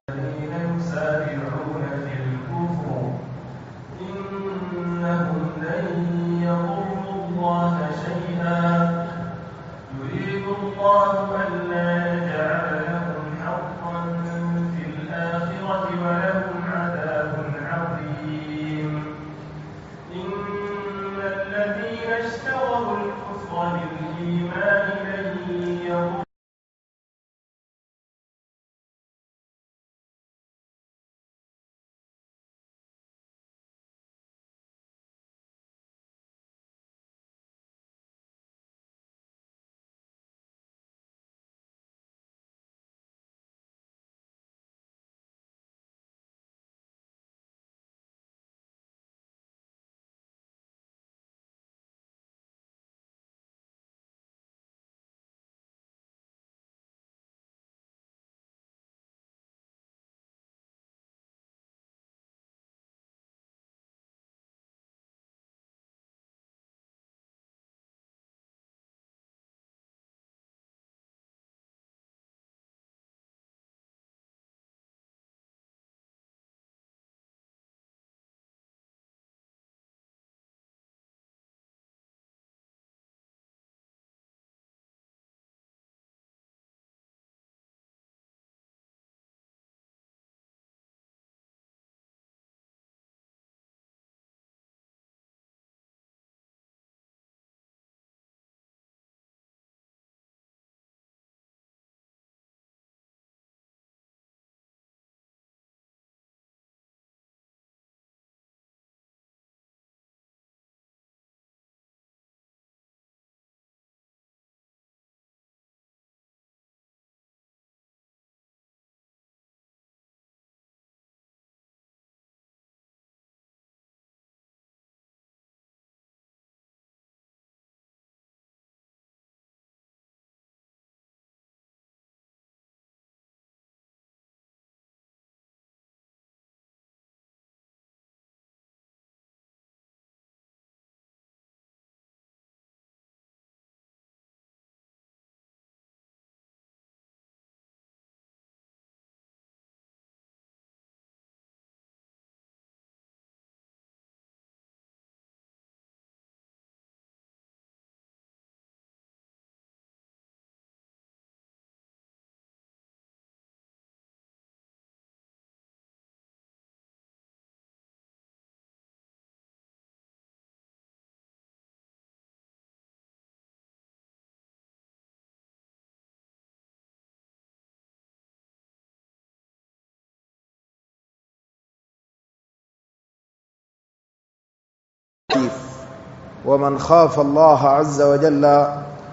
الذين يسارعون في الكفر إنهم لن يضروا الله شيئا يريد الله ألا يجعل لهم حظا في الآخرة ولهم عذاب عظيم إن الذين اشتروا الكفر بالإيمان لن يضروا ومن خاف الله عز وجل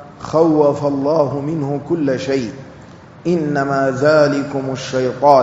خوف الله منه كل شيء إنما ذلكم الشيطان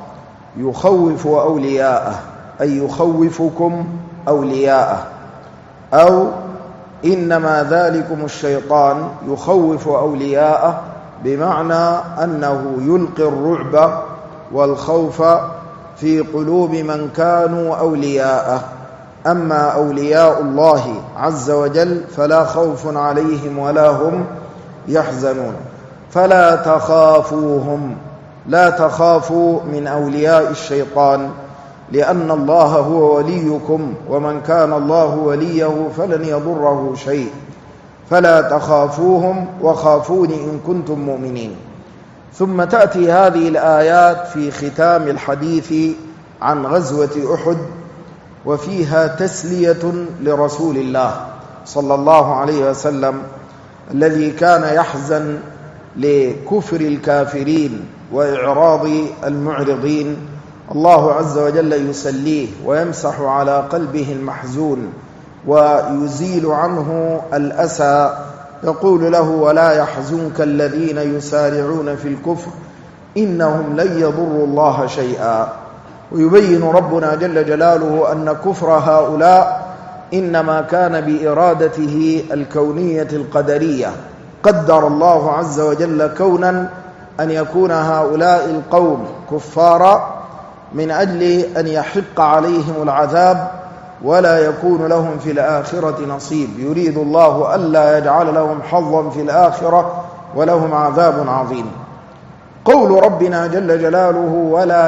يخوف أولياءه أي يخوفكم أولياءه أو إنما ذلكم الشيطان يخوف أولياءه بمعنى أنه يلقي الرعب والخوف في قلوب من كانوا أولياءه. أما أولياء الله عز وجل فلا خوف عليهم ولا هم يحزنون. فلا تخافوهم، لا تخافوا من أولياء الشيطان لأن الله هو وليكم ومن كان الله وليه فلن يضره شيء. فلا تخافوهم وخافوني إن كنتم مؤمنين. ثم تأتي هذه الآيات في ختام الحديث عن غزوة أحد وفيها تسلية لرسول الله صلى الله عليه وسلم الذي كان يحزن لكفر الكافرين وإعراض المعرضين. الله عز وجل يسليه ويمسح على قلبه المحزون ويزيل عنه الأسى، يقول له: ولا يحزنك الذين يسارعون في الكفر إنهم لن يضروا الله شيئا. ويبين ربنا جل جلاله أن كفر هؤلاء إنما كان بإرادته الكونية القدرية. قدر الله عز وجل كونا أن يكون هؤلاء القوم كفارا من أجل أن يحق عليهم العذاب ولا يكون لهم في الآخرة نصيب. يريد الله ألا يجعل لهم حظا في الآخرة ولهم عذاب عظيم. قول ربنا جل جلاله ولا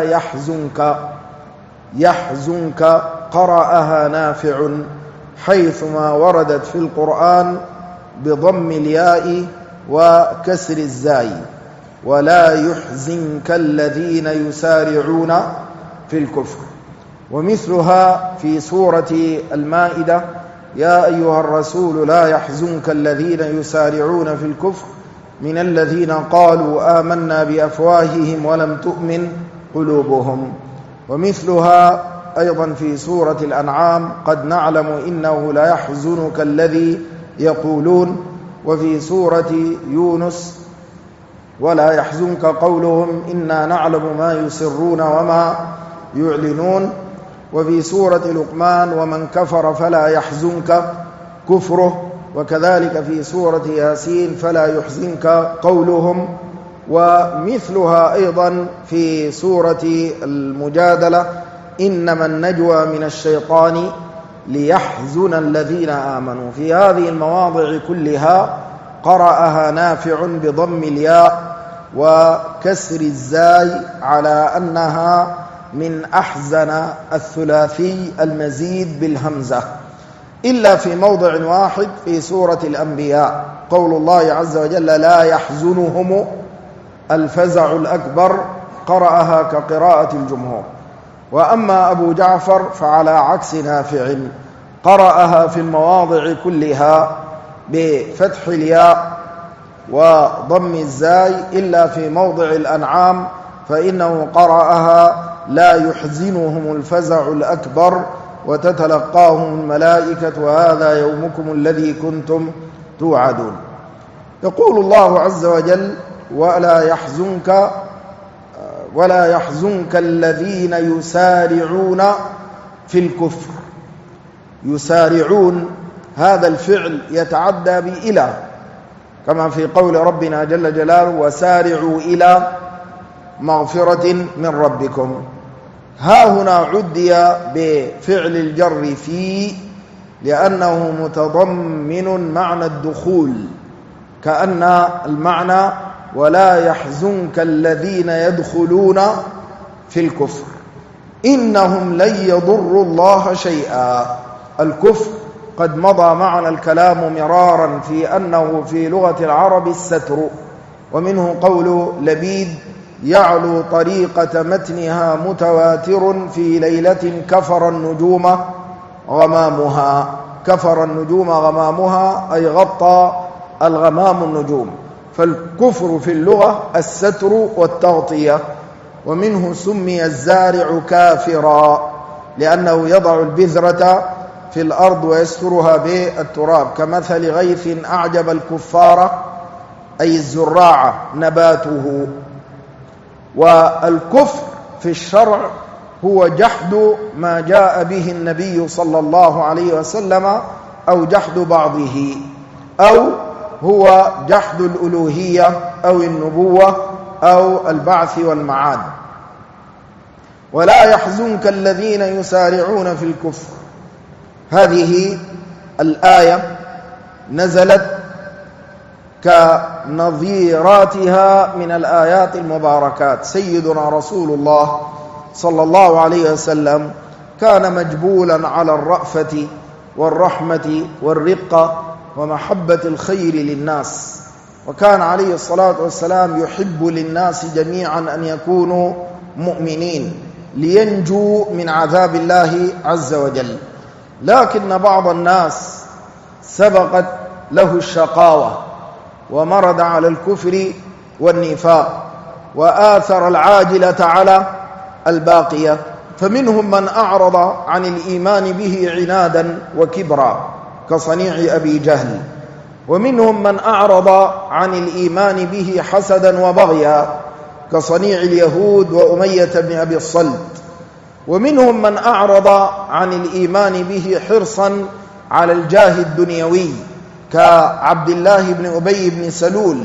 يحزنك قرأها نافع حيثما وردت في القرآن بضم الياء وكسر الزاي، ولا يحزنك الذين يسارعون في الكفر. ومثلها في سورة المائدة يا أيها الرسول لا يحزنك الذين يسارعون في الكفر من الذين قالوا آمنا بأفواههم ولم تؤمن قلوبهم. ومثلها أيضا في سورة الأنعام قد نعلم إنه لا يحزنك الذي يقولون. وفي سورة يونس ولا يحزنك قولهم إنا نعلم ما يسرون وما يعلنون. وفي سورة لقمان ومن كفر فلا يحزنك كفره. وكذلك في سورة ياسين فلا يحزنك قولهم. ومثلها أيضا في سورة المجادلة إنما النجوى من الشيطان ليحزن الذين آمنوا. في هذه المواضع كلها قرأها نافع بضم الياء وكسر الزاي على أنها من أحزن الثلاثي المزيد بالهمزة، إلا في موضع واحد في سورة الأنبياء قول الله عز وجل لا يحزنهم الفزع الأكبر، قرأها كقراءة الجمهور. وأما أبو جعفر فعلى عكس نافع قرأها في المواضع كلها بفتح الياء وضم الزاي، إلا في موضع الأنعام فإنه قرأها لا يحزنهم الفزع الأكبر وتتلقاهم الملائكة وهذا يومكم الذي كنتم توعدون. يقول الله عز وجل ولا يحزنك الذين يسارعون في الكفر. يسارعون هذا الفعل يتعدى بإلى، كما في قول ربنا جل جلاله وسارعوا إلى مغفرة من ربكم. ها هنا عدي بفعل الجر في لأنه متضمن معنى الدخول، كأن المعنى ولا يحزنك الذين يدخلون في الكفر إنهم لن يضروا الله شيئا. الكفر قد مضى معنا الكلام مرارا في أنه في لغة العرب الستر، ومنه قول لبيد يعلو طريقة متنها متواتر في ليلة كفر النجوم غمامها. كفر النجوم غمامها أي غطى الغمام النجوم. فالكفر في اللغة الستر والتغطية. ومنه سمي الزارع كافرا لأنه يضع البذرة في الأرض ويسترها بالتراب، كمثل غيث أعجب الكفار أي الزراع نباته. والكفر في الشرع هو جحد ما جاء به النبي صلى الله عليه وسلم أو جحد بعضه، أو هو جحد الألوهية أو النبوة أو البعث والمعاد. ولا يحزنك الذين يسارعون في الكفر. هذه الآية نزلت كنظيراتها من الآيات المباركات. سيدنا رسول الله صلى الله عليه وسلم كان مجبولا على الرأفة والرحمة والرقة ومحبة الخير للناس، وكان عليه الصلاة والسلام يحب للناس جميعا أن يكونوا مؤمنين لينجوا من عذاب الله عز وجل. لكن بعض الناس سبقت له الشقاوة ومرد على الكفر والنفاق وآثر العاجلة على الباقية، فمنهم من أعرض عن الإيمان به عنادا وكبرا كصنيع أبي جهل، ومنهم من أعرض عن الإيمان به حسدا وبغيا كصنيع اليهود وأمية بن أبي الصلت، ومنهم من أعرض عن الإيمان به حرصا على الجاه الدنيوي كعبد الله بن أبي بن سلول،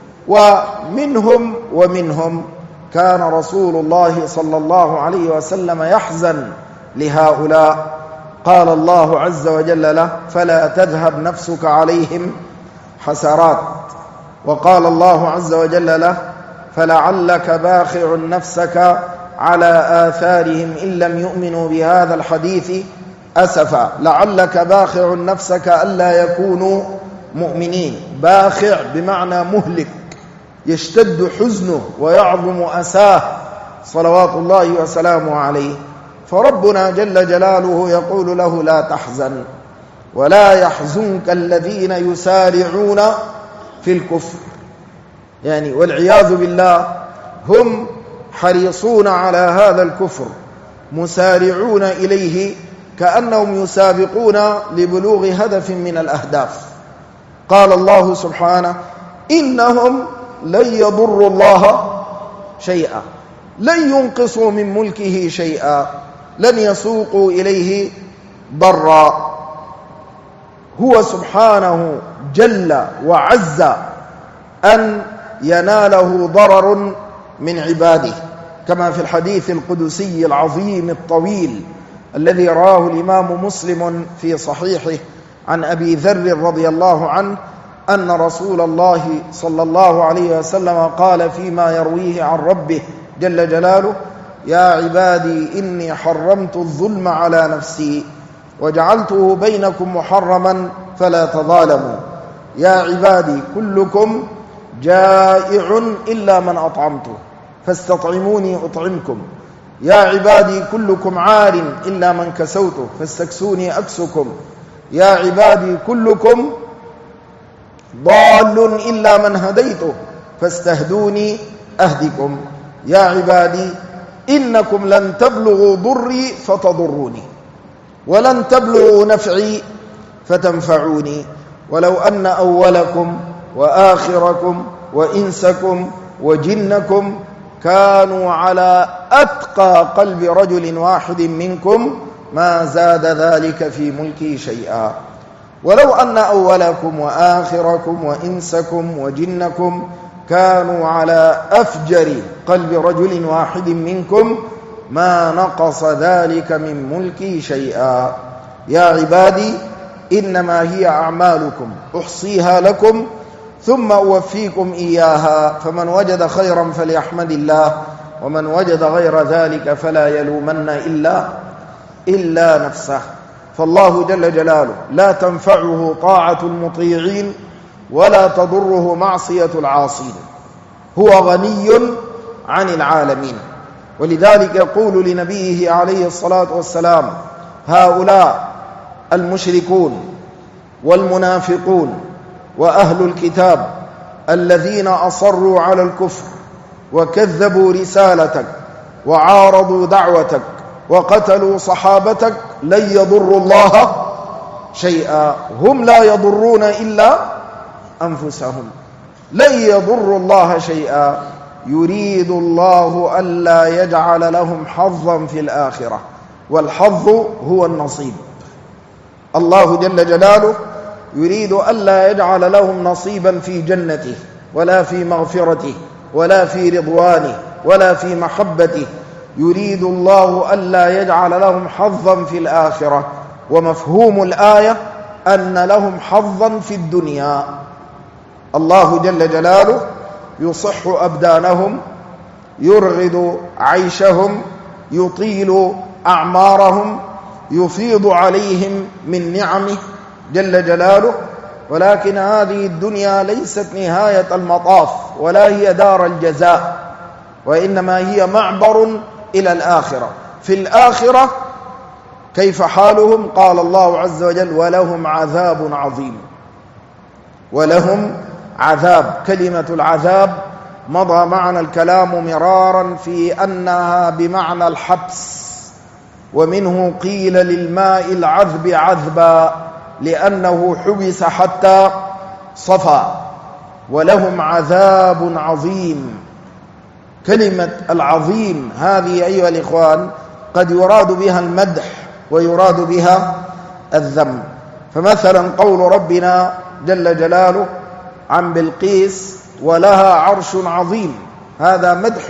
ومنهم كان رسول الله صلى الله عليه وسلم يحزن لهؤلاء. قال الله عز وجل له فلا تذهب نفسك عليهم حسرات، وقال الله عز وجل له فلعلك باخع نفسك على آثارهم إن لم يؤمنوا بهذا الحديث أسفا. لعلك باخع نفسك ألا يكونوا مؤمنين. باخع بمعنى مهلك، يشتد حزنه ويعظم أساه صلوات الله وسلامه عليه. فربنا جل جلاله يقول له: لا تحزن ولا يحزنك الذين يسارعون في الكفر. يعني والعياذ بالله هم حريصون على هذا الكفر، مسارعون إليه كأنهم يسابقون لبلوغ هدف من الأهداف. قال الله سبحانه: إنهم لن يضروا الله شيئا، لن ينقصوا من ملكه شيئا، لن يسوقوا إليه ضرا. هو سبحانه جل وعز أن يناله ضرر من عباده، كما في الحديث القدسي العظيم الطويل الذي رواه الإمام مسلم في صحيحه عن أبي ذر رضي الله عنه أن رسول الله صلى الله عليه وسلم قال فيما يرويه عن ربه جل جلاله: يا عبادي إني حرمت الظلم على نفسي وجعلته بينكم محرما فلا تظالموا. يا عبادي كلكم جائع إلا من أطعمته فاستطعموني أطعمكم. يا عبادي كلكم عار إلا من كسوته فاستكسوني أكسكم. يا عبادي كلكم ضال إلا من هديته فاستهدوني أهدكم. يا عبادي إنكم لن تبلغوا ضري فتضروني ولن تبلغوا نفعي فتنفعوني. ولو أن أولكم وآخركم وإنسكم وجنكم كانوا على أتقى قلب رجل واحد منكم ما زاد ذلك في ملكي شيئا. ولو أن أولكم وآخركم وإنسكم وجنكم كانوا على أفجر قلب رجل واحد منكم ما نقص ذلك من ملكي شيئا. يا عبادي إنما هي أعمالكم أحصيها لكم ثم أوفيكم إياها، فمن وجد خيرا فليحمد الله ومن وجد غير ذلك فلا يلومن إلا نفسه. فالله جل جلاله لا تنفعه طاعة المطيعين ولا تضره معصية العاصين، هو غني عن العالمين. ولذلك يقول لنبيه عليه الصلاة والسلام: هؤلاء المشركون والمنافقون وأهل الكتاب الذين أصروا على الكفر وكذبوا رسالتك وعارضوا دعوتك وقتلوا صحابتك لن يضروا الله شيئا. هم لا يضرون إلا أنفسهم، لن يضروا الله شيئا. يريد الله ألا يجعل لهم حظا في الآخرة، والحظ هو النصيب. الله جل جلاله يريد ألا يجعل لهم نصيبا في جنته ولا في مغفرته ولا في رضوانه ولا في محبته. يريد الله ألا يجعل لهم حظا في الآخرة. ومفهوم الآية أن لهم حظا في الدنيا. الله جل جلاله يصح أبدانهم، يرغد عيشهم، يطيل أعمارهم، يفيض عليهم من نعمه جل جلاله. ولكن هذه الدنيا ليست نهاية المطاف ولا هي دار الجزاء، وإنما هي معبر إلى الآخرة. في الآخرة كيف حالهم؟ قال الله عز وجل: ولهم عذاب عظيم. ولهم عذاب. كلمة العذاب مضى معنا الكلام مرارا في أنها بمعنى الحبس، ومنه قيل للماء العذب عذبا لأنه حبس حتى صفى. ولهم عذاب عظيم. كلمة العظيم هذه أيها الإخوان قد يراد بها المدح ويراد بها الذم. فمثلا قول ربنا جل جلاله عن بلقيس: ولها عرش عظيم، هذا مدح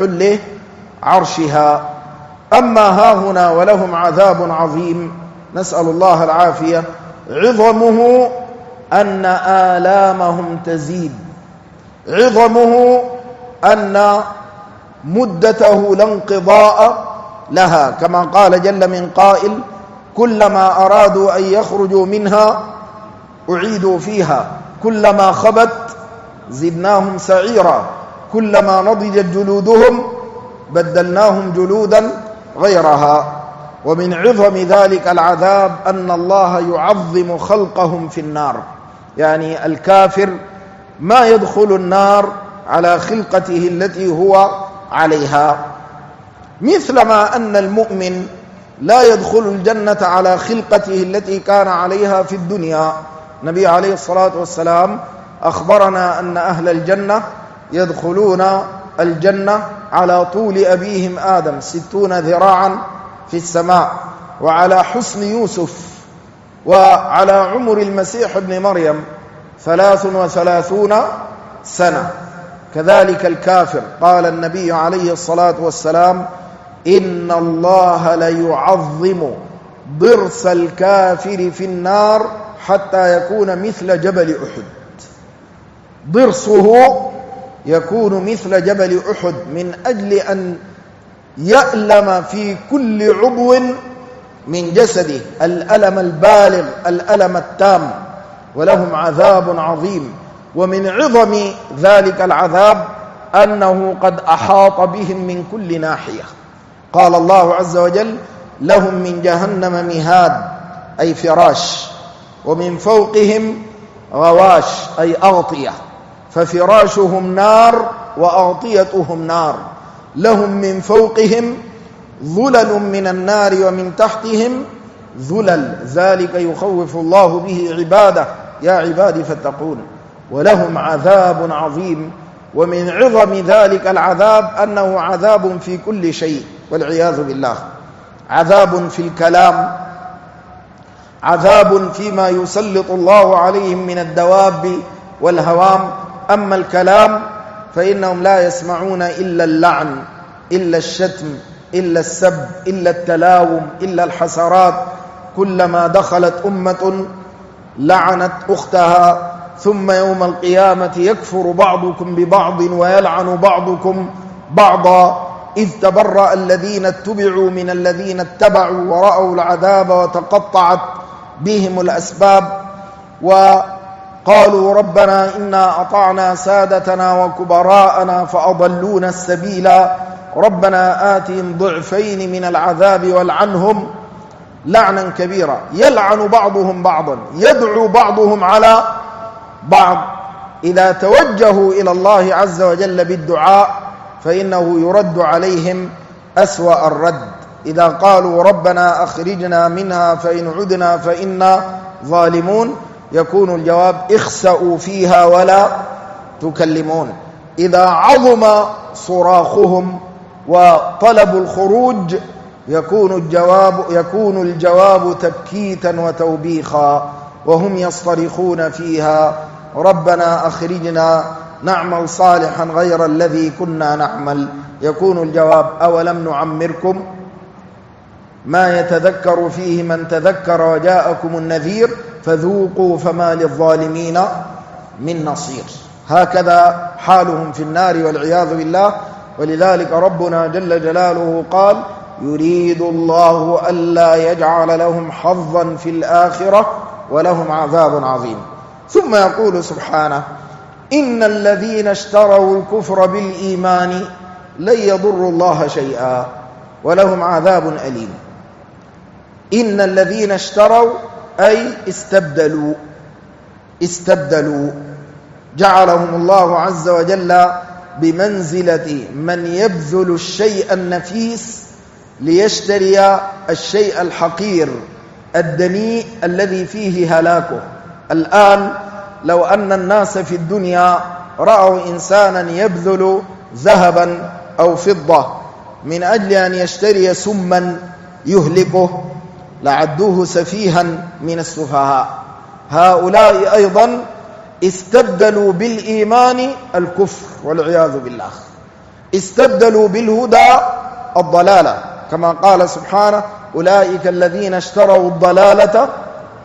لعرشها. أما ها هنا ولهم عذاب عظيم، نسأل الله العافية، عظمه أن آلامهم تزيد، عظمه أن مدته لا انقضاء لها، كما قال جل من قائل: كلما أرادوا أن يخرجوا منها أعيدوا فيها، كلما خبت زدناهم سعيرا، كلما نضجت جلودهم بدلناهم جلودا غيرها. ومن عظم ذلك العذاب أن الله يعظم خلقهم في النار، يعني الكافر ما يدخل النار على خلقته التي هو عليها، مثلما أن المؤمن لا يدخل الجنة على خلقته التي كان عليها في الدنيا. النبي عليه الصلاة والسلام أخبرنا أن أهل الجنة يدخلون الجنة على طول أبيهم آدم 60 ذراعا في السماء، وعلى حسن يوسف، وعلى عمر المسيح ابن مريم 33 سنة. كذلك الكافر، قال النبي عليه الصلاة والسلام: إن الله ليعظم ضرس الكافر في النار حتى يكون مثل جبل أحد. ضرسه يكون مثل جبل أحد من أجل أن يألم في كل عضو من جسده الألم البالغ، الألم التام، ولهم عذاب عظيم. ومن عظم ذلك العذاب أنه قد أحاط بهم من كل ناحية. قال الله عز وجل: لهم من جهنم مهاد، أي فراش، ومن فوقهم غواش، أي أغطية، ففراشهم نار وأغطيتهم نار. لهم من فوقهم ظلل من النار ومن تحتهم ظلل، ذلك يخوف الله به عباده، يا عبادي فاتقون. ولهم عذاب عظيم. ومن عظم ذلك العذاب أنه عذاب في كل شيء والعياذ بالله. عذاب في الكلام، عذاب فيما يسلط الله عليهم من الدواب والهوام. أما الكلام فإنهم لا يسمعون إلا اللعن، إلا الشتم، إلا السب، إلا التلاوم، إلا الحسرات. كلما دخلت أمة لعنت أختها، ثم يوم القيامة يكفر بعضكم ببعض ويلعن بعضكم بعضا، إذ تبرأ الذين اتبعوا من الذين اتبعوا ورأوا العذاب وتقطعت بهم الأسباب، وقالوا ربنا إنا أطعنا سادتنا وكبراءنا فأضلونا السبيل، ربنا آتهم ضعفين من العذاب والعنهم لعنا كبيرا. يلعن بعضهم بعضا، يدعو بعضهم على بعض. إذا توجهوا إلى الله عز وجل بالدعاء فإنه يرد عليهم أسوأ الرد. إذا قالوا ربنا أخرجنا منها فإن عدنا فإنا ظالمون، يكون الجواب: اخسأوا فيها ولا تكلمون. إذا عظم صراخهم وطلبوا الخروج يكون الجواب تبكيتا وتوبيخا، وهم يصطرخون فيها: ربنا أخرجنا نعمل صالحا غير الذي كنا نعمل. يكون الجواب: أولم نعمركم ما يتذكر فيه من تذكر وجاءكم النذير فذوقوا فما للظالمين من نصير. هكذا حالهم في النار والعياذ بالله. ولذلك ربنا جل جلاله قال: يريد الله ألا يجعل لهم حظا في الآخرة ولهم عذاب عظيم. ثم يقول سبحانه: إن الذين اشتروا الكفر بالإيمان لن يضروا الله شيئا ولهم عذاب أليم. إن الذين اشتروا أي استبدلوا، جعلهم الله عز وجل بمنزلة من يبذل الشيء النفيس ليشتري الشيء الحقير الدنيء الذي فيه هلاكه. الآن لو أن الناس في الدنيا رأوا إنسانا يبذل ذهبا أو فضة من أجل أن يشتري سما يهلكه لعدوه سفيها من السفهاء. هؤلاء أيضا استبدلوا بالإيمان الكفر والعياذ بالله، استبدلوا بالهدى الضلالة، كما قال سبحانه: أولئك الذين اشتروا الضلالة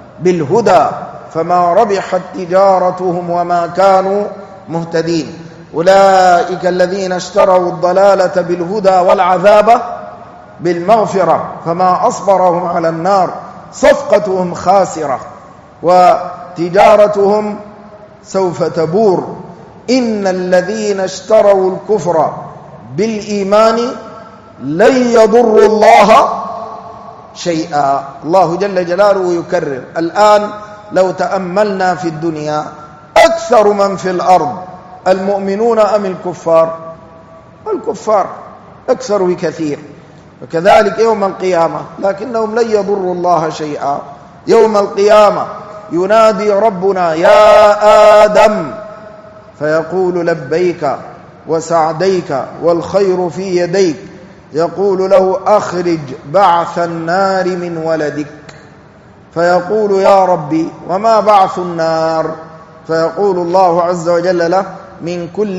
بالهدى فما ربحت تجارتهم وما كانوا مهتدين. أولئك الذين اشتروا الضلالة بالهدى والعذاب بالمغفرة فما أصبرهم على النار صفقتهم خاسرة وتجارتهم سوف تبور إن الذين اشتروا الكفر بالإيمان لن يضروا الله شيئا. الله جل جلاله يكرر. الآن لو تأملنا في الدنيا أكثر من في الأرض المؤمنون أم الكفار؟ الكفار أكثر بكثير. وكذلك يوم القيامة لكنهم لن يضروا الله شيئا. يوم القيامة ينادي ربنا يا آدم فيقول لبيك وسعديك والخير في يديك، يقول له أخرج بعث النار من ولدك، فيقول يا ربي وما بعث النار؟ فيقول الله عز وجل له من كل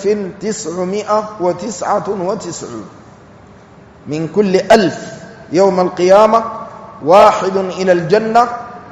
1999 من كل 1000 يوم القيامة 1 إلى الجنة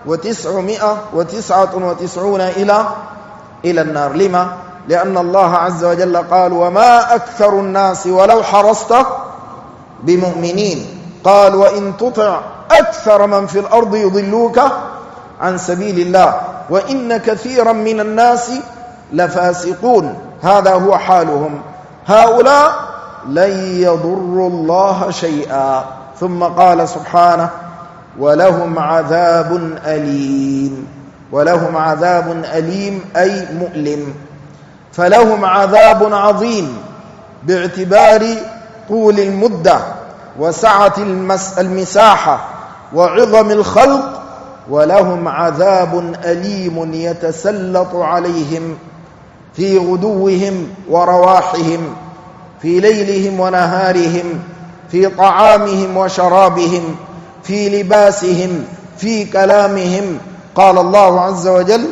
و999 إلى النار. لما؟ لأن الله عز وجل قال وما أكثر الناس ولو حرصت بمؤمنين. قال وإن تطع أكثر من في الأرض يضلوك عن سبيل الله وإن كثيرا من الناس لفاسقون. هذا هو حالهم. هؤلاء لن يضروا الله شيئا. ثم قال سبحانه ولهم عذاب أليم. ولهم عذاب أليم أي مؤلم. فلهم عذاب عظيم باعتبار طول المدة وسعة المساحة وعظم الخلق، ولهم عذاب أليم يتسلط عليهم في غدوهم ورواحهم، في ليلهم ونهارهم، في طعامهم وشرابهم، في لباسهم، في كلامهم. قال الله عز وجل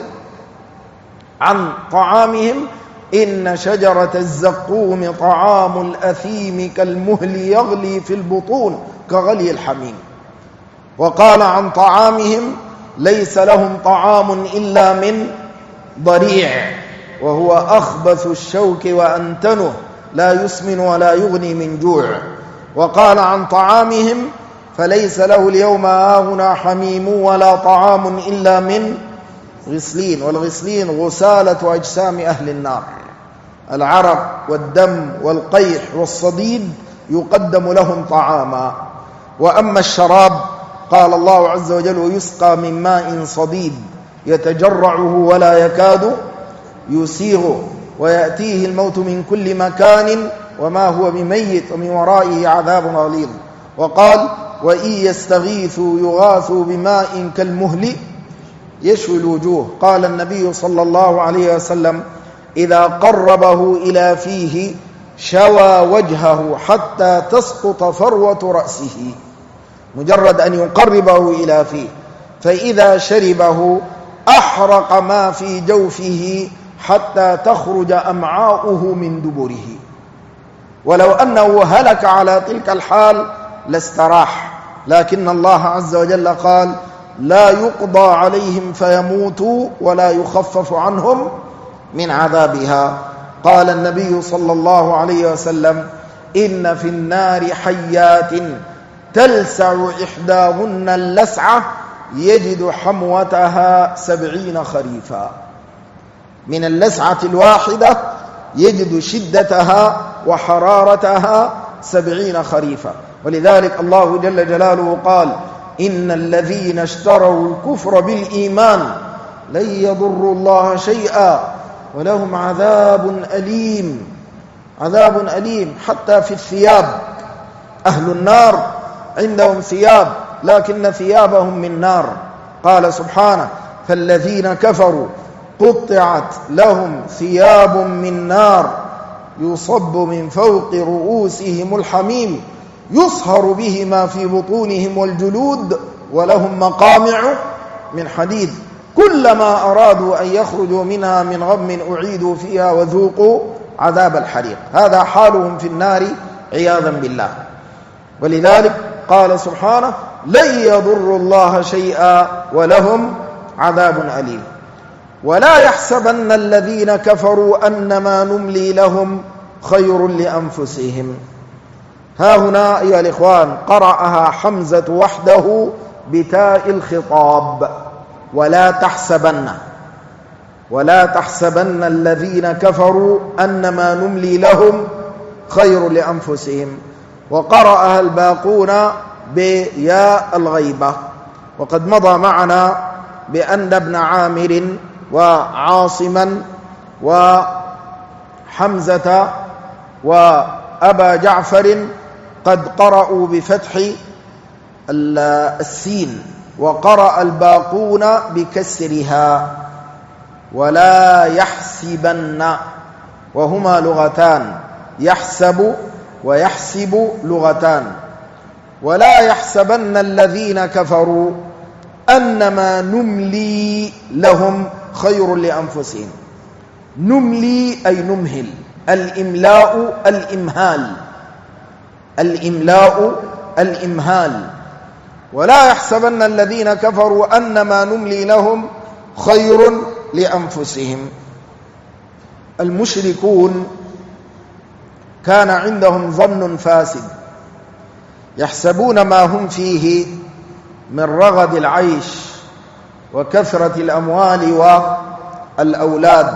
عن طعامهم إن شجرة الزقوم طعام الأثيم كالمهل يغلي في البطون كغلي الحميم. وقال عن طعامهم ليس لهم طعام إلا من ضريع وهو أخبث الشوك وأنتنه لا يسمن ولا يغني من جوع. وقال عن طعامهم فليس له اليوم هاهنا حميم ولا طعام إلا من غسلين. والغسلين غسالة أجسام أهل النار، العرق والدم والقيح والصديد يقدم لهم طعاما. وأما الشراب قال الله عز وجل ويسقى من ماء صديد يتجرعه ولا يكاد يسيغه ويأتيه الموت من كل مكان وما هو بميت ومن ورائه عذاب غليظ. وقال وإن يستغيثوا يغاثوا بماء كالمهل يشوي الوجوه. قال النبي صلى الله عليه وسلم إذا قربه إلى فيه شوى وجهه حتى تسقط فروة رأسه، مجرد أن يقربه إلى فيه، فإذا شربه أحرق ما في جوفه حتى تخرج أمعاؤه من دبره. ولو أنه هلك على تلك الحال لاستراح، لكن الله عز وجل قال لا يقضى عليهم فيموتوا ولا يخفف عنهم من عذابها. قال النبي صلى الله عليه وسلم إن في النار حيات تلسع إحداهن اللسعة يجد حموتها 70 خريفا. من اللسعة الواحدة يجد شدتها وحرارتها 70 خريفا. ولذلك الله جل جلاله قال إن الذين اشتروا الكفر بالإيمان لن يضروا الله شيئا ولهم عذاب أليم. عذاب أليم حتى في الثياب. أهل النار عندهم ثياب لكن ثيابهم من نار. قال سبحانه فالذين كفروا قطعت لهم ثياب من نار يصب من فوق رؤوسهم الحميم يصهر به ما في بطونهم والجلود ولهم مقامع من حديد كلما أرادوا أن يخرجوا منها من غم أعيدوا فيها وذوقوا عذاب الحريق. هذا حالهم في النار عياذا بالله. ولذلك قال سبحانه لن يضروا الله شيئا ولهم عذاب أليم. ولا يحسبن الذين كفروا أنما نملي لهم خير لأنفسهم. ها هنا أيها الإخوان قرأها حمزة وحده بتاء الخطاب، ولا تحسبن الذين كفروا أنما نملي لهم خير لأنفسهم، وقرأها الباقون بياء الغيبة. وقد مضى معنا بأن ابن عامر وعاصما وحمزة وأبا جعفر قد قرأوا بفتح السين، وقرأ الباقون بكسرها. ولا يحسبن، وهما لغتان، يحسب ويحسب لغتان. ولا يحسبن الذين كفروا أنما نملي لهم خير لأنفسهم. نملي أي نمهل، الإملاء الإمهال. ولا يحسبن الذين كفروا أنما نملي لهم خير لأنفسهم. المشركون كان عندهم ظن فاسد، يحسبون ما هم فيه من رغد العيش وكثرة الأموال والأولاد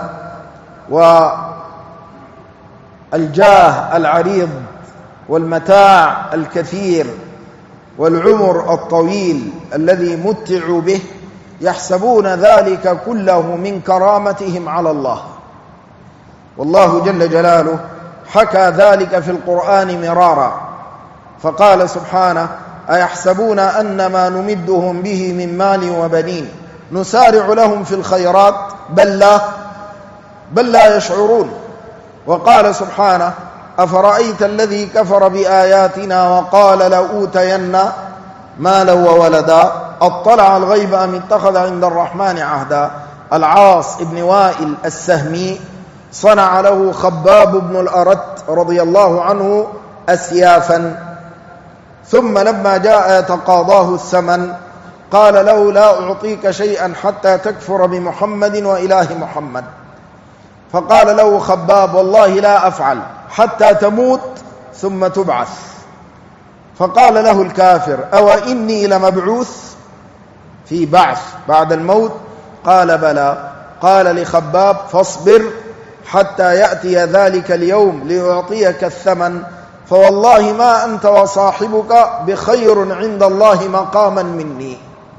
والجاه العريض والمتاع الكثير والعمر الطويل الذي متعوا به، يحسبون ذلك كله من كرامتهم على الله. والله جل جلاله حكى ذلك في القرآن مرارا، فقال سبحانه: أيحسبون أن ما نمدهم به من مال وبنين نسارع لهم في الخيرات بل لا يشعرون. وقال سبحانه: أفرأيت الذي كفر بآياتنا وقال لأوتين مالا وولدا أطلع الغيب أم اتخذ عند الرحمن عهدا. العاص بن وائل السهمي صنع له خباب بن الأرت رضي الله عنه أسيافا، ثم لما جاء يتقاضاه الثمن قال له: لا أعطيك شيئا حتى تكفر بمحمد وإله محمد. فقال له خباب: والله لا أفعل حتى تموت ثم تبعث. فقال له الكافر: أو إني لمبعوث في بعث بعد الموت؟ قال: بلى. قال لخباب: فاصبر حتى يأتي ذلك اليوم ليعطيك الثمن، فوالله ما أنت وصاحبك بخير عند الله مقاما مني.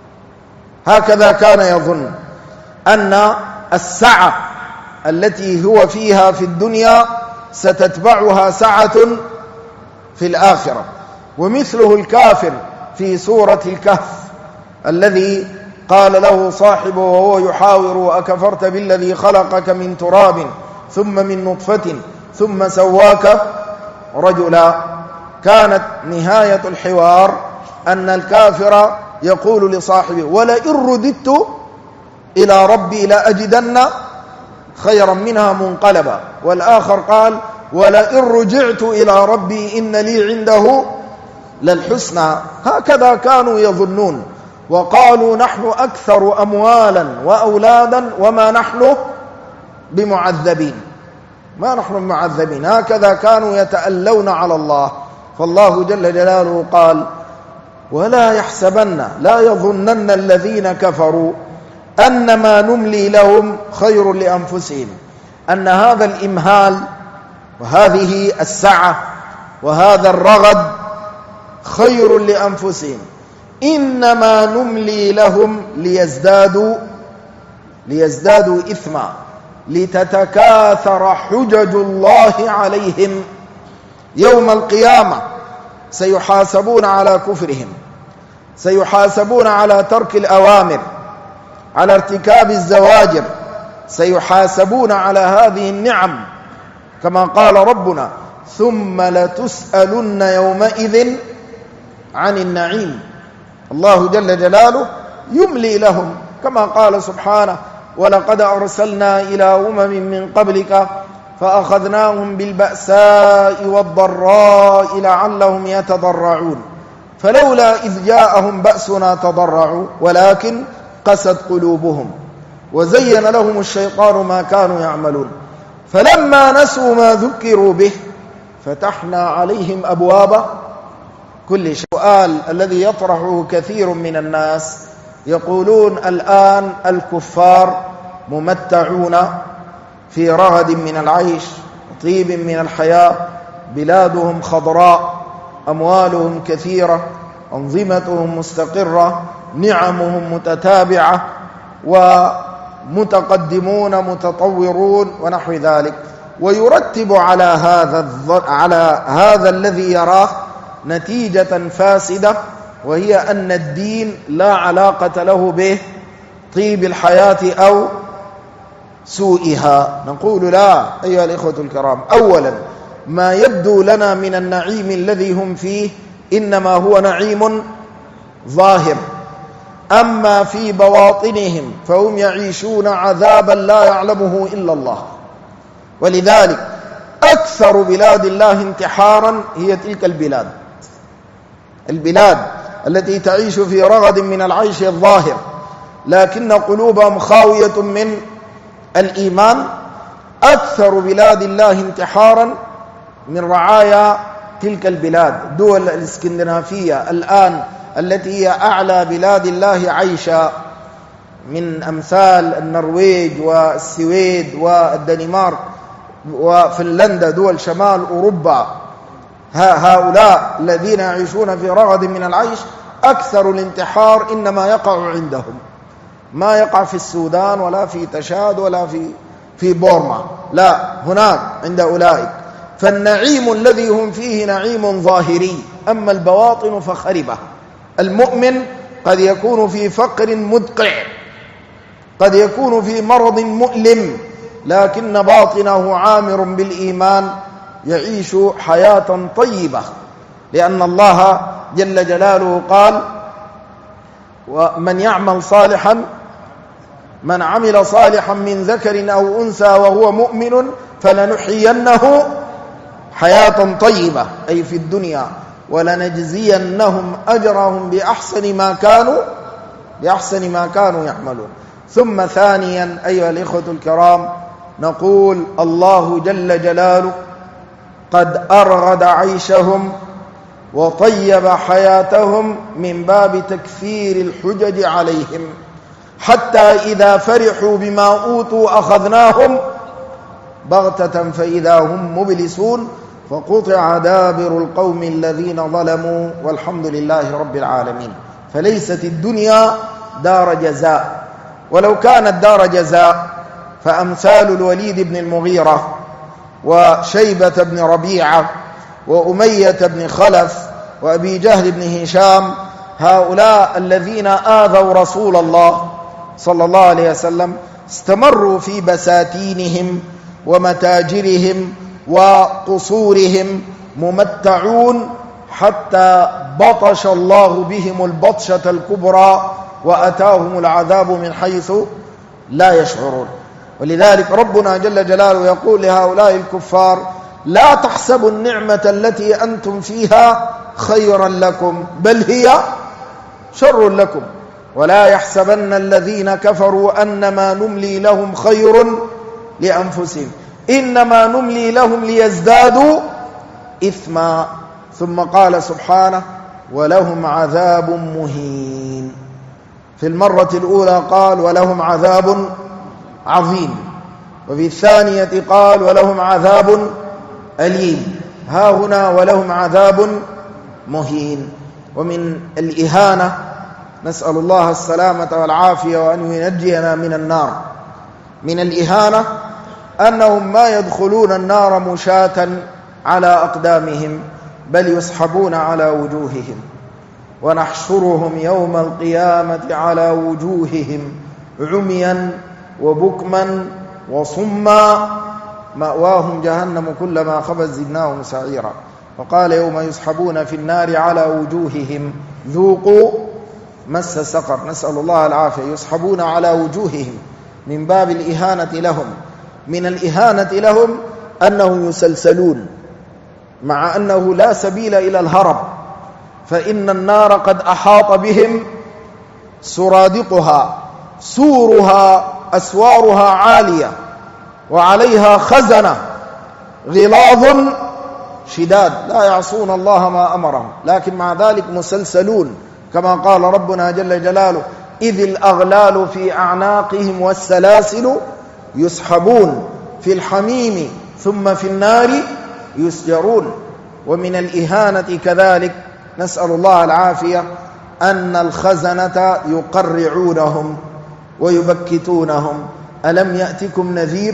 هكذا كان يظن أن السعة التي هو فيها في الدنيا ستتبعها سعة في الآخرة. ومثله الكافر في سورة الكهف الذي قال له صاحبه وهو يحاور: أكفرت بالذي خلقك من تراب ثم من نطفة ثم سواك رجلا. كانت نهاية الحوار أن الكافر يقول لصاحبه: ولئن رددت إلى ربي لأجدن خيرا منها منقلبا. والآخر قال: ولئن رجعت إلى ربي إن لي عنده للحسنى. هكذا كانوا يظنون، وقالوا: نحن أكثر أموالا وأولادا وما نحن بمعذبين، ما نحن بمعذبين. هكذا كانوا يتألون على الله. فالله جل جلاله قال: ولا يحسبن، لا يظنن الذين كفروا أنما نملي لهم خير لأنفسهم، أن هذا الإمهال وهذه السعة وهذا الرغد خير لأنفسهم، إنما نملي لهم ليزدادوا إثما، لتتكاثر حجج الله عليهم. يوم القيامة سيحاسبون على كفرهم، سيحاسبون على ترك الأوامر، على ارتكاب الزواجر، سيحاسبون على هذه النعم، كما قال ربنا: ثم لتسألن يومئذ عن النعيم. الله جل جلاله يملي لهم، كما قال سبحانه: ولقد أرسلنا إلى أمم من قبلك فأخذناهم بالبأساء والضراء لعلهم يتضرعون فلولا إذ جاءهم بأسنا تضرعوا ولكن قست قلوبهم وزين لهم الشيطان ما كانوا يعملون فلما نسوا ما ذكروا به فتحنا عليهم أبواب كل شيء. السؤال الذي يطرحه كثير من الناس يقولون الآن الكفار ممتعون في رغد من العيش طيب من الحياة، بلادهم خضراء، أموالهم كثيرة، أنظمتهم مستقرة، نعمهم متتابعة، ومتقدمون متطورون ونحو ذلك، ويرتب على هذا الذي يراه نتيجة فاسدة، وهي أن الدين لا علاقة له به طيب الحياة أو سوءها. نقول لا أيها الإخوة الكرام، أولا ما يبدو لنا من النعيم الذي هم فيه إنما هو نعيم ظاهر، أما في بواطنهم فهم يعيشون عذابا لا يعلمه إلا الله. ولذلك أكثر بلاد الله انتحارا هي تلك البلاد التي تعيش في رغد من العيش الظاهر لكن قلوبهم خاوية من الإيمان. أكثر بلاد الله انتحارا من رعايا تلك البلاد، دول الإسكندنافية الآن التي هي أعلى بلاد الله عيشا، من أمثال النرويج والسويد والدنمارك وفنلندا، دول شمال أوروبا. هؤلاء الذين يعيشون في رغد من العيش أكثر الانتحار إنما يقع عندهم، ما يقع في السودان ولا في تشاد ولا في بورما، لا، هناك عند أولئك. فالنعيم الذي هم فيه نعيم ظاهري، أما البواطن فخربة. المؤمن قد يكون في فقر مدقع، قد يكون في مرض مؤلم، لكن باطنه عامر بالإيمان، يعيش حياة طيبة، لأن الله جل جلاله قال: ومن يعمل صالحا، من عمل صالحا من ذكر أو أنثى وهو مؤمن فلنحيينه حياة طيبة، أي في الدنيا، ولنجزينهم أجرهم بأحسن ما كانوا يعملون. ثم ثانيا أيها الإخوة الكرام، نقول الله جل جلاله قد أرغد عيشهم وطيب حياتهم من باب تكثير الحجج عليهم، حتى إذا فرحوا بما أوتوا أخذناهم بغتة فإذا هم مبلسون، فقطع دابر القوم الذين ظلموا والحمد لله رب العالمين. فليست الدنيا دار جزاء، ولو كانت دار جزاء فأمثال الوليد بن المغيرة وشيبة بن ربيعة وأمية بن خلف وأبي جهل بن هشام، هؤلاء الذين آذوا رسول الله صلى الله عليه وسلم، استمروا في بساتينهم ومتاجرهم وقصورهم ممتعون حتى بطش الله بهم البطشة الكبرى وأتاهم العذاب من حيث لا يشعرون. ولذلك ربنا جل جلاله يقول لهؤلاء الكفار: لا تحسبوا النعمة التي أنتم فيها خيرا لكم، بل هي شر لكم، ولا يحسبن الذين كفروا أنما نملي لهم خير لأنفسهم، إنما نملي لهم ليزدادوا إثما. ثم قال سبحانه: ولهم عذاب مهين. في المرة الأولى قال: ولهم عذاب عظيم، وفي الثانية قال: ولهم عذاب أليم. ها هنا ولهم عذاب مهين. ومن الإهانة، نسأل الله السلامة والعافية وأن ينجينا من النار، من الإهانة أنهم ما يدخلون النار مشاة على أقدامهم، بل يسحبون على وجوههم، ونحشرهم يوم القيامة على وجوههم عميا وبكما وصما مأواهم جهنم كلما خبت زدناهم سعيرا. وقال: يوم يسحبون في النار على وجوههم ذوقوا مس سقر. نسأل الله العافية. يسحبون على وجوههم من باب الإهانة لهم. من الإهانة لهم أنهم يسلسلون، مع أنه لا سبيل إلى الهرب، فإن النار قد أحاط بهم سرادقها، سورها أسوارها عالية وعليها خزنة غلاظ شداد لا يعصون الله ما أمرهم، لكن مع ذلك مسلسلون كما قال ربنا جل جلاله: إذ الأغلال في أعناقهم والسلاسل يسحبون في الحميم ثم في النار يسجرون. ومن الإهانة كذلك نسأل الله العافية أن الخزنة يقرعونهم ويبكتونهم: ألم يأتكم نذير؟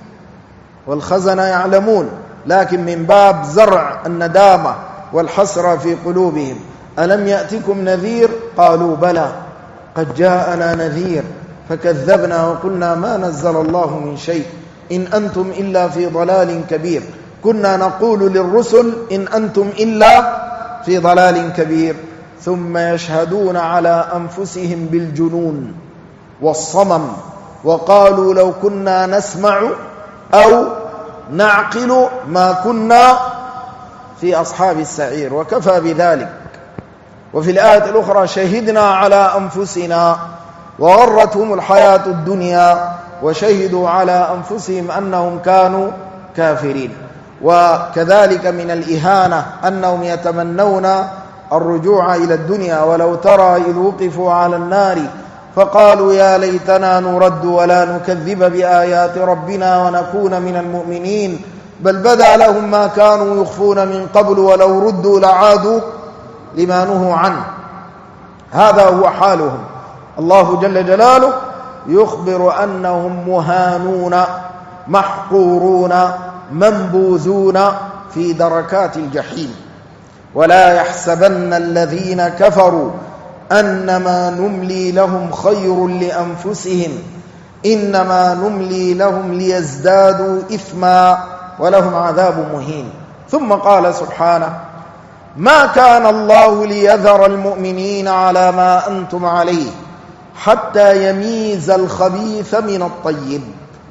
والخزنة يعلمون، لكن من باب زرع الندامة والحسرة في قلوبهم: ألم يأتكم نذير؟ قالوا بلى قد جاءنا نذير فكذبنا وقلنا ما نزل الله من شيء إن أنتم إلا في ضلال كبير. كنا نقول للرسل إن أنتم إلا في ضلال كبير. ثم يشهدون على أنفسهم بالجنون والصمم وقالوا لو كنا نسمع أو نعقل ما كنا في أصحاب السعير. وكفى بذلك. وفي الآية الأخرى: شهدنا على أنفسنا وغرتهم الحياة الدنيا وشهدوا على أنفسهم أنهم كانوا كافرين. وكذلك من الإهانة أنهم يتمنون الرجوع إلى الدنيا: ولو ترى إذ وقفوا على النار فقالوا يا ليتنا نرد ولا نكذب بآيات ربنا ونكون من المؤمنين بل بدا لهم ما كانوا يخفون من قبل ولو ردوا لعادوا لما نهوا عنه. هذا هو حالهم. الله جل جلاله يخبر أنهم مهانون محقورون منبوذون في دركات الجحيم. ولا يحسبن الذين كفروا أنما نملي لهم خير لأنفسهم إنما نملي لهم ليزدادوا إثما ولهم عذاب مهين. ثم قال سبحانه: ما كان الله ليذر المؤمنين على ما أنتم عليه حتى يميز الخبيث من الطيب.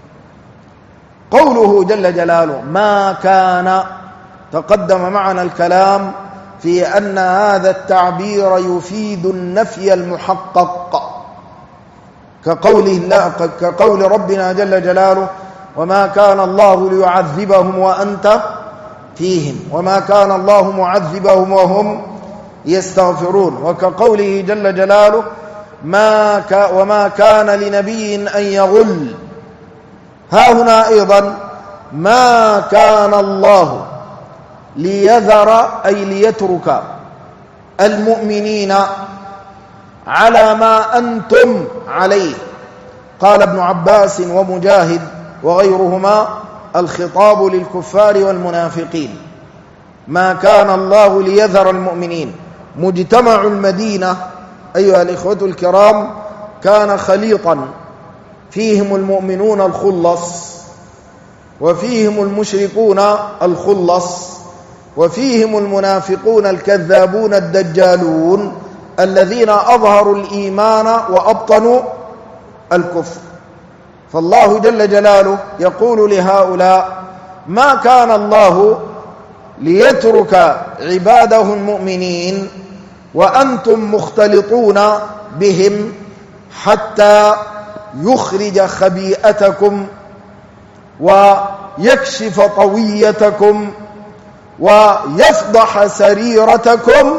قوله جل جلاله ما كان، تقدم معنا الكلام في أن هذا التعبير يفيد النفي المحقق، كقول ربنا جل جلاله: وما كان الله ليعذبهم وأنت فيهم وما كان الله معذبهم يستغفرون. وكقوله جل جلاله: وما كان لنبي أن يغل. ها هنا أيضا ما كان الله ليذر أي ليترك المؤمنين على ما أنتم عليه. قال ابن عباس ومجاهد وغيرهما: الخطاب للكفار والمنافقين. ما كان الله ليذر المؤمنين. مجتمع المدينة أيها الإخوة الكرام كان خليطا، فيهم المؤمنون الخلص وفيهم المشركون الخلص وفيهم المنافقون الكذابون الدجالون الذين أظهروا الإيمان وأبطنوا الكفر. فالله جل جلاله يقول لهؤلاء: ما كان الله ليترك عباده المؤمنين وأنتم مختلطون بهم حتى يخرج خبيئتكم ويكشف طويتكم ويفضح سريرتكم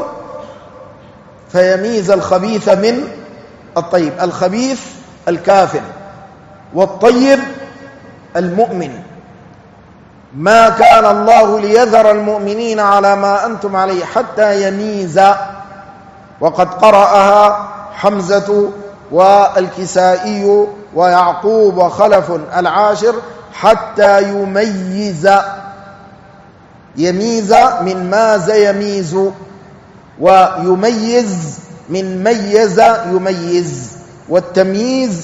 فيميز الخبيث من الطيب. الخبيث الكافر والطيب المؤمن. ما كان الله ليذر المؤمنين على ما أنتم عليه حتى يميز، وقد قرأها حمزة والكسائي ويعقوب وخلف العاشر حتى يميز. يميز من ماز يميز، ويميز من ميز يميز. والتمييز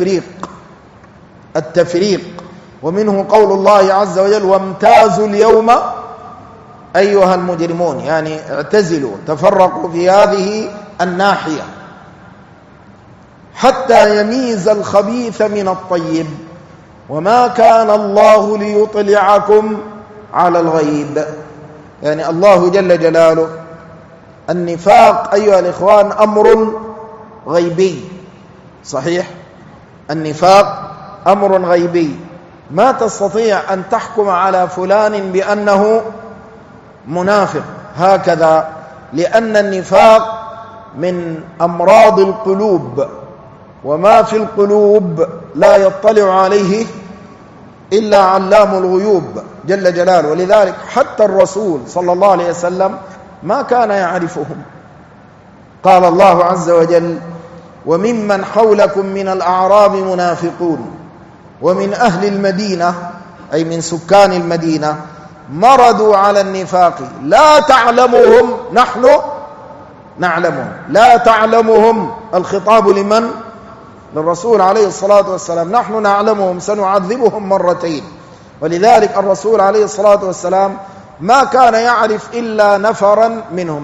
التفريق. ومنه قول الله عز وجل: وامتازوا اليوم أيها المجرمون، يعني اعتزلوا تفرقوا في هذه الناحية. حتى يميز الخبيث من الطيب. وما كان الله ليطلعكم على الغيب، يعني الله جل جلاله. النفاق أيها الإخوان أمر غيبي، صحيح؟ النفاق أمر غيبي، ما تستطيع أن تحكم على فلان بأنه منافق هكذا، لأن النفاق من أمراض القلوب، وما في القلوب لا يطلع عليه إلا علام الغيوب جل جلاله. ولذلك حتى الرسول صلى الله عليه وسلم ما كان يعرفهم. قال الله عز وجل: وممن حولكم من الأعراب منافقون ومن أهل المدينة، أي من سكان المدينة، مردوا على النفاق لا تعلمهم نحن نعلمهم. لا تعلمهم، الخطاب لمن؟ للرسول عليه الصلاة والسلام. نحن نعلمهم، سنعذبهم مرتين. ولذلك الرسول عليه الصلاة والسلام ما كان يعرف إلا نفرا منهم،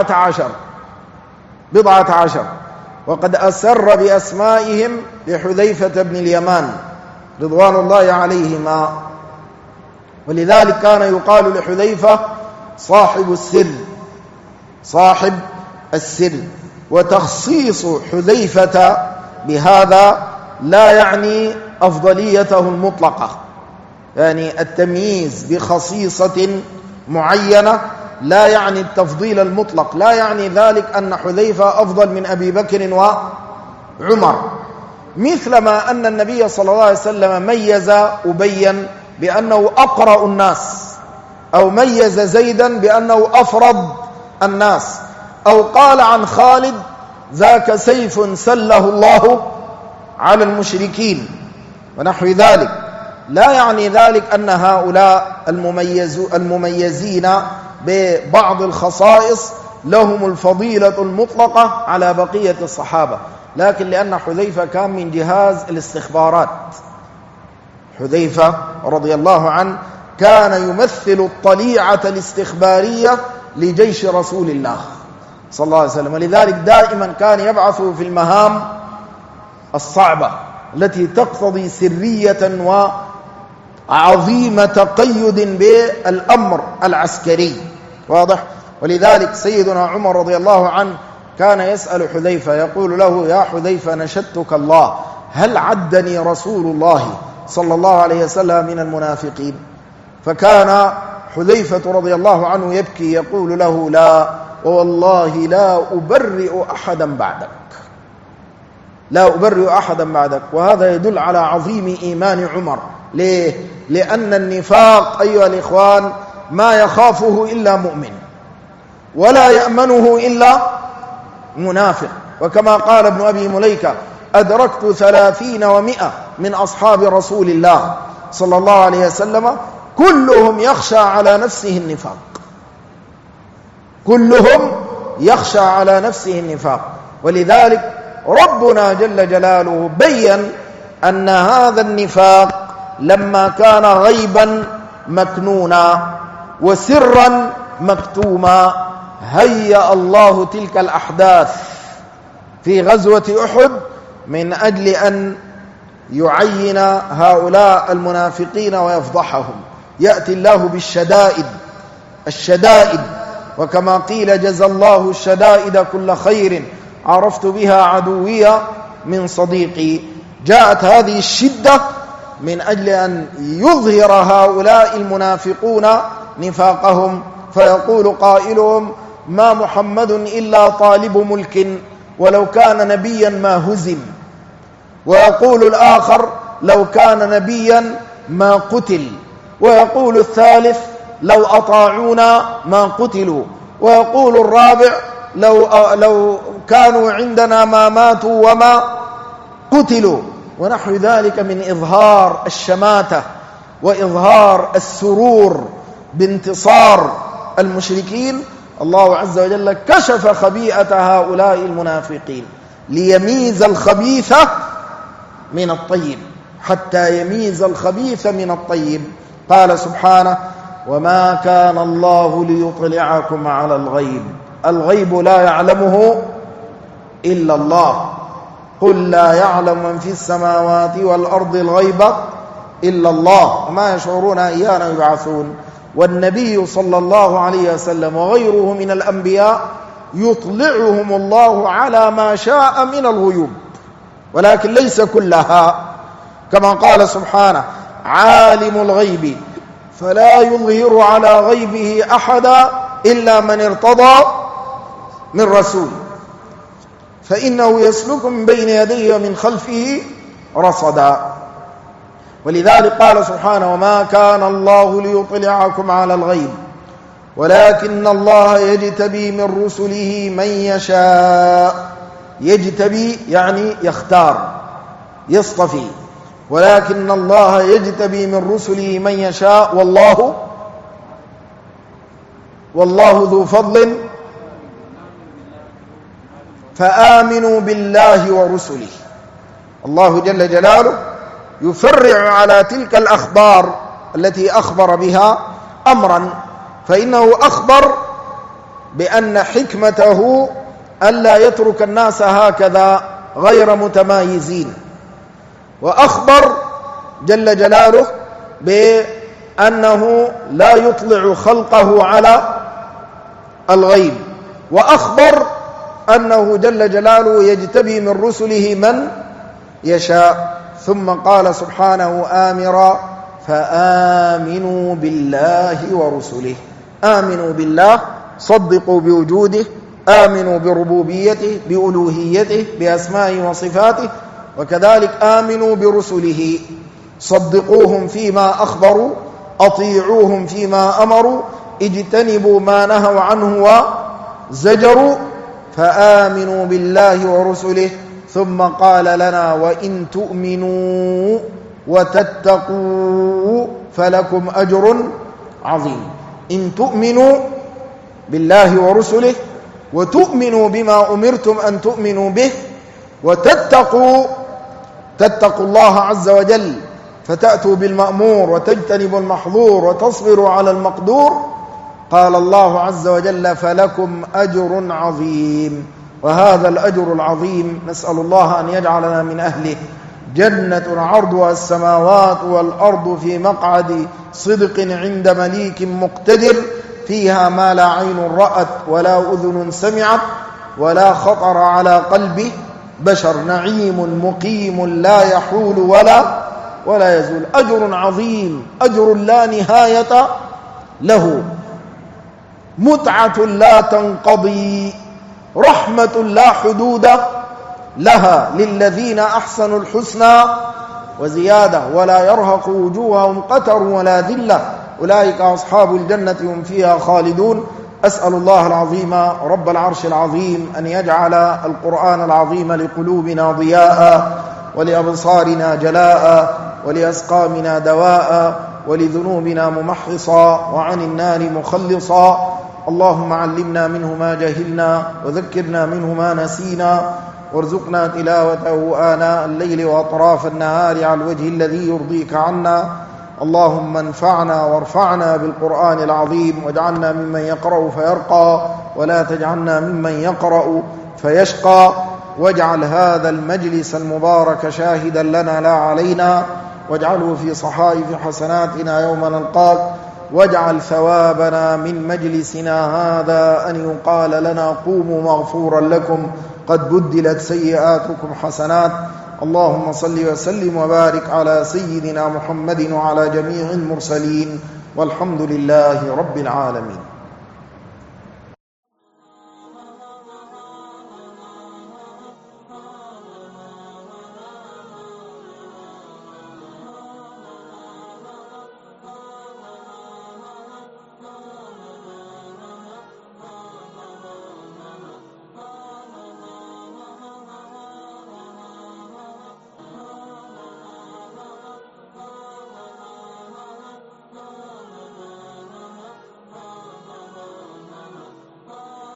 11، وقد أسر بأسمائهم لحذيفة بن اليمان رضوان الله عليهما. ولذلك كان يقال لحذيفة صاحب السر. وتخصيص حذيفة بهذا لا يعني أفضليته المطلقة، يعني التمييز بخصيصة معينة لا يعني التفضيل المطلق، لا يعني ذلك أن حذيفة أفضل من أبي بكر وعمر، مثلما أن النبي صلى الله عليه وسلم ميز أبيا بأنه أقرأ الناس، أو ميز زيدا بأنه أفرض الناس، أو قال عن خالد: ذاك سيف سله الله على المشركين، ونحو ذلك. لا يعني ذلك أن هؤلاء المميزين ببعض الخصائص لهم الفضيلة المطلقة على بقية الصحابة، لكن لأن حذيفة كان من جهاز الاستخبارات. حذيفة رضي الله عنه كان يمثل الطليعة الاستخبارية لجيش رسول الله صلى الله عليه وسلم، ولذلك دائما كان يبعث في المهام الصعبة التي تقتضي سرية وعظيمة قيد بالأمر العسكري، واضح؟ ولذلك سيدنا عمر رضي الله عنه كان يسأل حذيفة يقول له: يا حذيفة نشدتك الله، هل عدني رسول الله صلى الله عليه وسلم من المنافقين؟ فكان حذيفة رضي الله عنه يبكي يقول له: لا، ووالله لا أبرئ أحدا بعدك، لا أبرئ أحدا بعدك. وهذا يدل على عظيم إيمان عمر. ليه؟ لأن النفاق أيها الإخوان ما يخافه إلا مؤمن، ولا يأمنه إلا منافق. وكما قال ابن أبي مليكة: أدركت 30 و100 من أصحاب رسول الله صلى الله عليه وسلم كلهم يخشى على نفسه النفاق، كلهم يخشى على نفسه النفاق. ولذلك ربنا جل جلاله بيّن أن هذا النفاق لما كان غيبا مكنونا وسرا مكتوما هيأ الله تلك الأحداث في غزوة أحد من أجل أن يعين هؤلاء المنافقين ويفضحهم. يأتي الله بالشدائد، وكما قيل: جزى الله الشدائد كل خير عرفت بها عدوية من صديقي. جاءت هذه الشدة من أجل أن يظهر هؤلاء المنافقون نفاقهم، فيقول قائلهم: ما محمد إلا طالب ملك ولو كان نبيا ما هزم، ويقول الآخر: لو كان نبيا ما قتل، ويقول الثالث: لو أطاعونا ما قتلوا، ويقول الرابع: لو كانوا عندنا ما ماتوا وما قتلوا، ونحو ذلك من إظهار الشماتة وإظهار السرور بانتصار المشركين. الله عز وجل كشف خبيئة هؤلاء المنافقين ليميز الخبيث من الطيب، حتى يميز الخبيث من الطيب. قال سبحانه: وما كان الله ليطلعكم على الغيب، الغيب لا يعلمه إلا الله، قل لا يعلم من في السماوات والأرض الغيب إلا الله وما يشعرون أيان يبعثون. والنبي صلى الله عليه وسلم وغيره من الأنبياء يطلعهم الله على ما شاء من الغيوب، ولكن ليس كلها، كما قال سبحانه عالم الغيب فلا يظهر على غيبه أحدا إلا من ارتضى من رسول فإنه يسلك من بين يديه ومن خلفه رصدا. ولذلك قال سبحانه وما كان الله ليطلعكم على الغيب ولكن الله يجتبي من رسله من يشاء. يجتبي يعني يختار يصطفي، ولكن الله يجتبي من رسله من يشاء والله ذو فضل فآمنوا بالله ورسله. الله جل جلاله يفرع على تلك الأخبار التي أخبر بها أمرا، فإنه أخبر بأن حكمته ألا يترك الناس هكذا غير متمايزين، وأخبر جل جلاله بأنه لا يطلع خلقه على الغيب، وأخبر أنه جل جلاله يجتبي من رسله من يشاء. ثم قال سبحانه آمرا فآمنوا بالله ورسله. آمنوا بالله صدقوا بوجوده، آمنوا بربوبيته بألوهيته بأسمائه وصفاته، وكذلك آمنوا برسله صدقوهم فيما أخبروا أطيعوهم فيما أمروا اجتنبوا ما نهوا عنه وزجروا فآمنوا بالله ورسله. ثم قال لنا وإن تؤمنوا وتتقوا فلكم أجر عظيم. إن تؤمنوا بالله ورسله وتؤمنوا بما أمرتم أن تؤمنوا به وتتقوا الله عز وجل فتأتوا بالمأمور وتجتنبوا المحظور وتصبروا على المقدور، قال الله عز وجل فلكم أجر عظيم. وهذا الأجر العظيم نسأل الله أن يجعلنا من أهله. جنة عرضها السماوات والأرض في مقعد صدق عند مليك مقتدر فيها ما لا عين رأت ولا أذن سمعت ولا خطر على قلب بشر، نعيم مقيم لا يحول ولا يزول. أجر عظيم، أجر لا نهاية له، متعة لا تنقضي، رحمة لا حدود لها للذين أحسنوا الحسنى وزيادة ولا يرهق وجوههم قتر ولا ذلة أولئك أصحاب الجنة هم فيها خالدون. أسأل الله العظيم رب العرش العظيم أن يجعل القرآن العظيم لقلوبنا ضياء ولأبصارنا جلاء ولأسقامنا دواء ولذنوبنا ممحصا وعن النار مخلصا. اللهم علمنا منه ما جهلنا وذكرنا منه ما نسينا وارزقنا تلاوته آناء الليل وأطراف النهار على الوجه الذي يرضيك عنا. اللهم انفعنا وارفعنا بالقرآن العظيم واجعلنا ممن يقرأ فيرقى ولا تجعلنا ممن يقرأ فيشقى. واجعل هذا المجلس المبارك شاهدا لنا لا علينا، واجعله في صحائف حسناتنا يوم نلقاك، واجعل ثوابنا من مجلسنا هذا أن يقال لنا قوموا مغفورا لكم قد بدلت سيئاتكم حسنات. اللهم صل وسلم وبارك على سيدنا محمد وعلى جميع المرسلين والحمد لله رب العالمين.